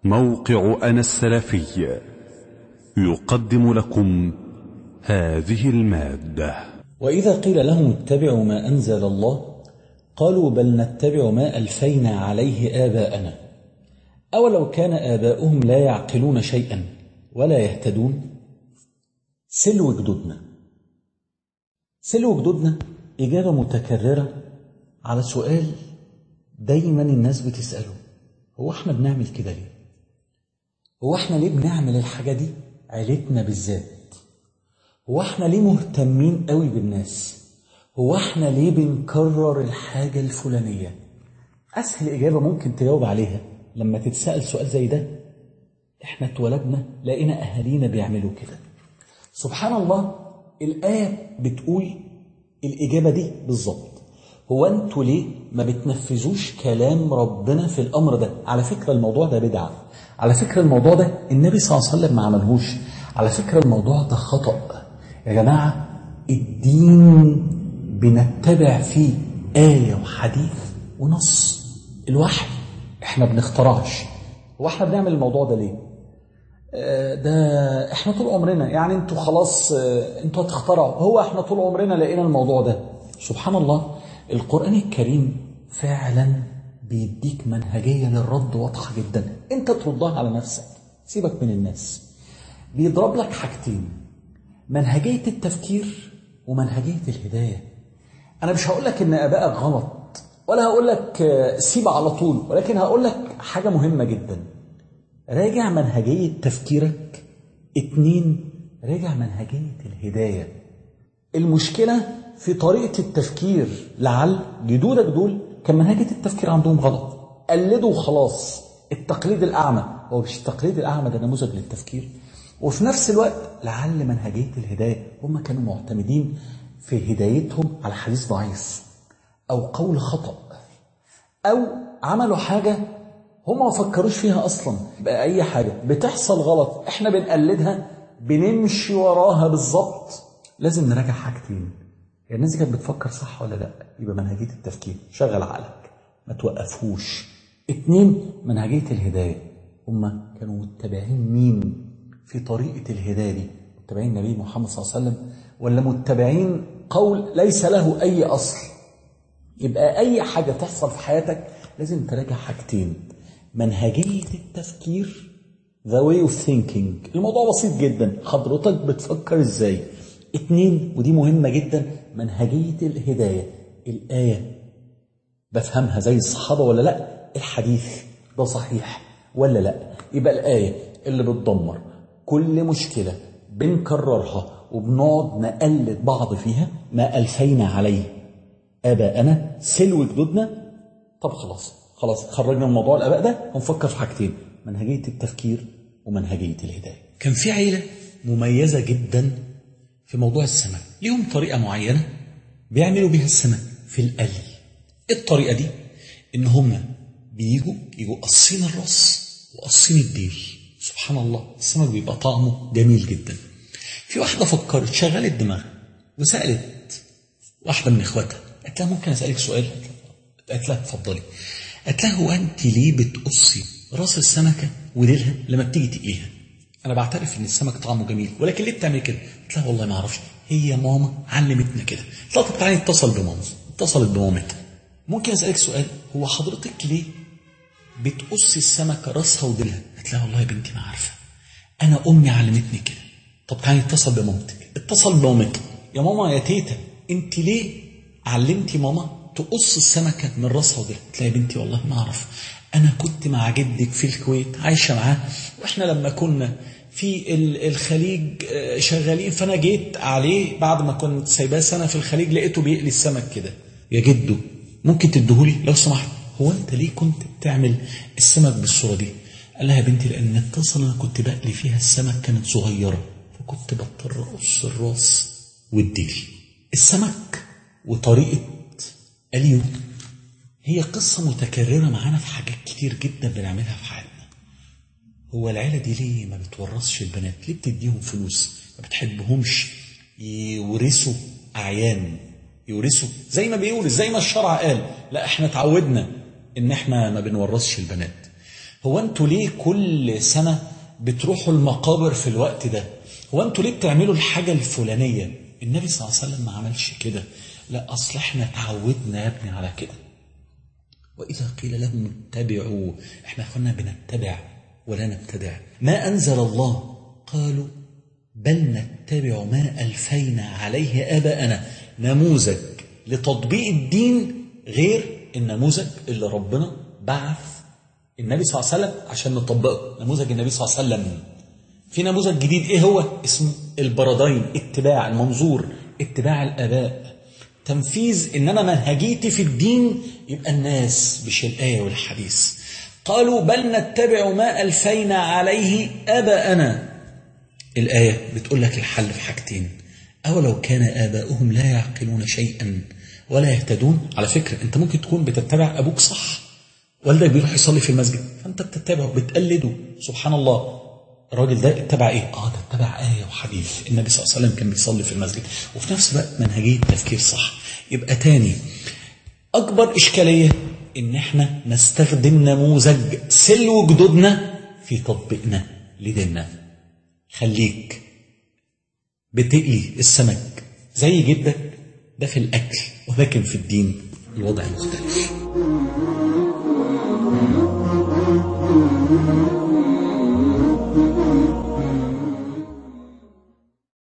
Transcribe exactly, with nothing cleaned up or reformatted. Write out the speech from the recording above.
موقع أنا السلفي يقدم لكم هذه المادة. وإذا قيل لهم اتبعوا ما أنزل الله قالوا بل نتبع ما ألفينا عليه آباءنا أولو كان آباؤهم لا يعقلون شيئا ولا يهتدون. سلو جدودنا. سلو جدودنا إجابة متكررة على سؤال دايما الناس بتسأله: هو احنا بنعمل كده ليه؟ هو احنا ليه بنعمل الحاجة دي؟ عيلتنا بالذات. هو احنا ليه مهتمين قوي بالناس؟ هو احنا ليه بنكرر الحاجة الفلانية؟ أسهل إجابة ممكن تجاوب عليها لما تتسأل سؤال زي ده: احنا اتولدنا لقينا أهالينا بيعملوا كده. سبحان الله، الآية بتقول الإجابة دي بالظبط. هو أنتوا ليه ما بتنفذوش كلام ربنا في الأمر ده؟ على فكرة الموضوع ده بدعة، على فكرة الموضوع ده النبي صلى الله عليه وسلم ما عملهوش، على فكرة الموضوع ده خطأ. يا جماعة، الدين بنتبع فيه آية وحديث ونص، الوحي. احنا بنخترعش. هو احنا بنعمل الموضوع ده ليه؟ ده احنا طول عمرنا، يعني انتوا خلاص انتوا هتخترعوا. هو احنا طول عمرنا لقينا الموضوع ده. سبحان الله، القرآن الكريم فعلا بيديك منهجية للرد واضحة جدا، انت تردها على نفسك، سيبك من الناس. بيضرب لك حاجتين: منهجية التفكير ومنهجية الهداية. انا مش هقول لك ان ابائك غلط، ولا هقول لك سيب على طول، ولكن هقول لك حاجة مهمة جدا: راجع منهجية تفكيرك. اتنين، راجع منهجية الهداية. المشكلة في طريقة التفكير. لعل جدودك دول كان منهجية التفكير عندهم غلط، قلدوا وخلاص. التقليد الأعمى، هو مش التقليد الأعمى ده نموذج للتفكير؟ وفي نفس الوقت لعل منهجية الهداية، هم كانوا معتمدين في هدايتهم على حديث ضعيف أو قول خطأ، أو عملوا حاجة هم ما فكروش فيها أصلا. بقى أي حاجة بتحصل غلط احنا بنقلدها، بنمشي وراها بالظبط. لازم نراجع حاجتين: يعني الناس دي كانت بتفكر صح ولا لا؟ يبقى منهجية التفكير، شغل عقلك ما توقفهوش. اتنين، منهجية الهداية، هم كانوا متبعين مين في طريقة الهداية دي؟ متبعين النبي محمد صلى الله عليه وسلم، ولا متبعين قول ليس له أي أصل؟ يبقى أي حاجة تحصل في حياتك لازم تراجع حاجتين: منهجية التفكير، the way of thinking، الموضوع بسيط جدا، حضرتك بتفكر ازاي. اتنين، ودي مهمة جدا، منهجية الهداية، الآية بفهمها زي الصحابة ولا لا؟ الحديث ده صحيح ولا لا؟ يبقى الآية اللي بتدمر كل مشكلة بنكررها وبنقعد نقلد بعض فيها: ما ألفينا عليه آباءنا، سلو جدودنا. طب خلاص خلاص خرجنا من موضوع الآباء ده ونفكر في حاجتين: منهجية التفكير ومنهجية الهداية. كان في عيلة مميزة جدا في موضوع السمك، ليهم طريقة معينة بيعملوا بيها السمك في القلي. الطريقة دي إن هم بيجوا يجوا قصين الراس وقصين الديل. سبحان الله، السمك بيبقى طعمه جميل جدا. في واحدة فكرت، شغلت دماغها وسألت واحدة من إخواتها، قالت لها: ممكن أسألك سؤال؟ قالت لها: اتفضلي. قالت لها: هو أنت ليه بتقصي راس السمكة وديلها لما بتيجي تقليها؟ أنا بعترف إن السمك طعمه جميل، ولكن ليه بتعمل كده؟ قالت لها: والله ما أعرفش، هي ماما علمتنا كده. قالت لها: طب تعالي اتصل بماما. اتصلت بمامتها: ممكن أسألك سؤال؟ هو حضرتك ليه بتقصي السمكة راسها وديلها؟ قالت لها: والله يا بنتي ما عارفة، أنا أمي علمتني كده. طب تعالي اتصل بمامتك. اتصل بمامتها: يا ماما يا تيتا، أنت ليه علمتي ماما تقص السمكة من راسها وديلها؟ قالت لها: يا بنتي والله ما أعرف، أنا كنت مع جدك في الكويت عايشة معاه، وإحنا لما كنا في الخليج شغالين، فأنا جيت عليه بعد ما كنت سايباه سنة في الخليج، لقيته بيقلي السمك كده. يا جدو ممكن تدهولي لو سمحت، هو أنت ليه كنت بتعمل السمك بالصورة دي؟ قال لها: يا بنتي لأن الطاسة اللي أنا كنت بقلي فيها السمك كانت صغيرة، فكنت بضطر أقص الراس والديل. السمك وطريقة قليه هي قصة متكررة معانا في حاجات كتير جدا بنعملها في حياتنا. هو العيلة دي ليه ما بتورثش البنات؟ ليه بتديهم فلوس؟ ما بتحبهمش يورثوا أعيان، يورثوا زي ما بيورث، زي ما الشرع قال. لا، احنا تعودنا ان احنا ما بنورثش البنات. هو أنتوا ليه كل سنة بتروحوا المقابر في الوقت ده؟ هو أنتوا ليه بتعملوا الحاجة الفلانية؟ النبي صلى الله عليه وسلم ما عملش كده. لا، أصل احنا تعودنا يا ابني على كده. وإذا قيل لهم اتبعوا، احنا أخوانا بنتبع ولا نبتدع. ما أنزل الله قالوا بل نتبع ما ألفينا عليه آباءنا. نموذج لتطبيق الدين غير النموذج اللي ربنا بعث النبي صلى الله عليه وسلم عشان نطبقه. نموذج النبي صلى الله عليه وسلم. في نموذج جديد، ايه هو؟ اسمه البردين، اتباع المنظور، اتباع الآباء، تنفيذ. إنما منهجيتي في الدين يبقى الناس مش الآية والحديث. قالوا بل نتبع ما ألفينا عليه آباءنا. الآية بتقول لك الحل في حاجتين: أولو كان آباؤهم لا يعقلون شيئا ولا يهتدون. على فكرة أنت ممكن تكون بتتبع أبوك صح، والدك بيروح يصلي في المسجد فأنت بتتبعه بتقلده. سبحان الله، الراجل ده اتبع ايه؟ اه ده اتبع آية وحديث، النبي صلى الله عليه وسلم كان بيصلي في المسجد، وفي نفس الوقت منهجية تفكير صح. يبقى تاني أكبر إشكالية إن احنا نستخدم نموذج سلو جدودنا في تطبيقنا لديننا. خليك بتقلي السمك زي جدك، ده في الأكل، ولكن في الدين الوضع مختلف.